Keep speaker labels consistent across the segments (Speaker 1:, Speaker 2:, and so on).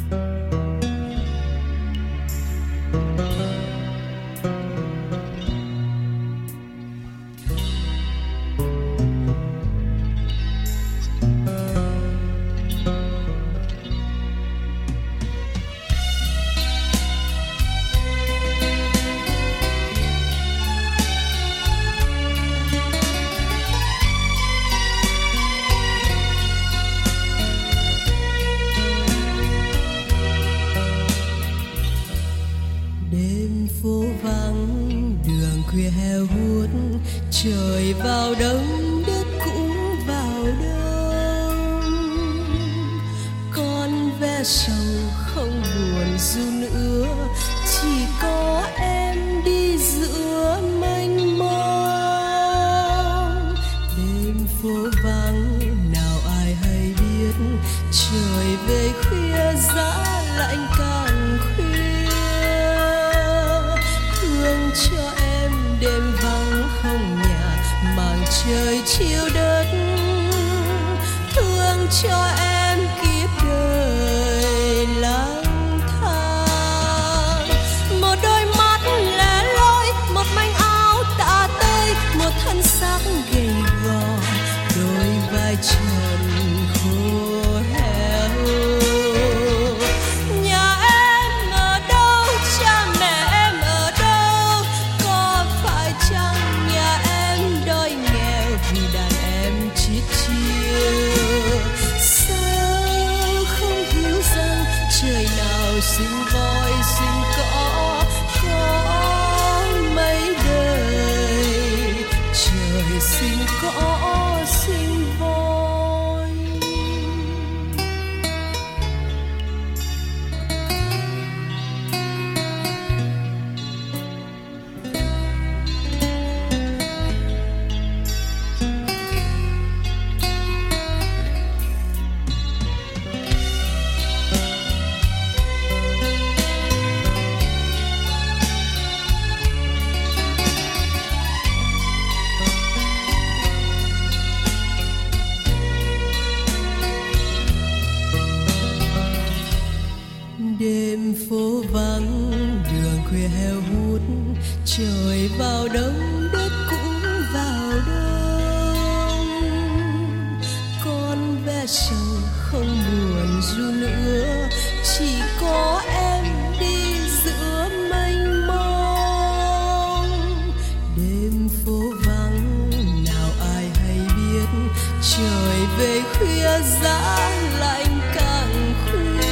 Speaker 1: khuya heo hút, trời vào đông đất cũng vào đông. Con ve sầu không buồn ru nữa, chỉ có em đi giữa mênh mông. Đêm phố vắng nào ai hay biết, trời về khuya giá lạnh càng khuya. Thương cho em đêm vắng không nhà, màn trời chiều đất. Thương cho em kiếp đời lang thang. Một đôi mắt lẻ loi, một manh áo tả tơi, một thân xác gầy gò, đôi vai trần khô héo. Nhà em ở đâu, cha mẹ em ở đâu? Có phải chăng nhà em đói nghèo vì đàn em chít chiêu? Sao không hiểu rằng trời nào sinh voi sinh cỏ, có mấy đời trời sinh cỏ sinh voi. Đêm phố vắng, đường khuya heo hút, trời vào đông đất cũng vào đông. Con ve sầu không buồn ru nữa, chỉ có em đi giữa mênh mông. Đêm phố vắng nào ai hay biết, trời về khuya giá lạnh càng khuya.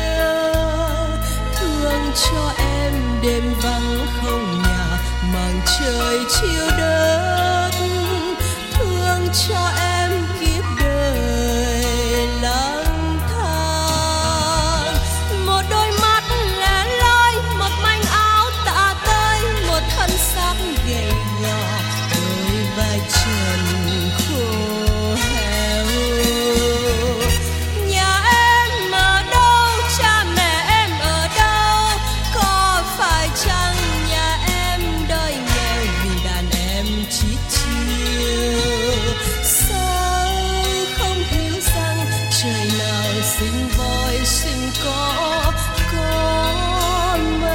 Speaker 1: Thương cho em đêm vắng không nhà, màn trời chiều đất. Thương cho em kiếp đời lang thang. Một đôi mắt lẻ loi, một manh áo tả tơi, một thân xác gầy gò, đôi vai trần khô héo. Nhà em ở đâu, cha mẹ em ở đâu? Có phải chăng nhà em đói nghèo vì đàn em chít chiêu? Sao không hiểu rằng trời nào sinh voi sinh cỏ, có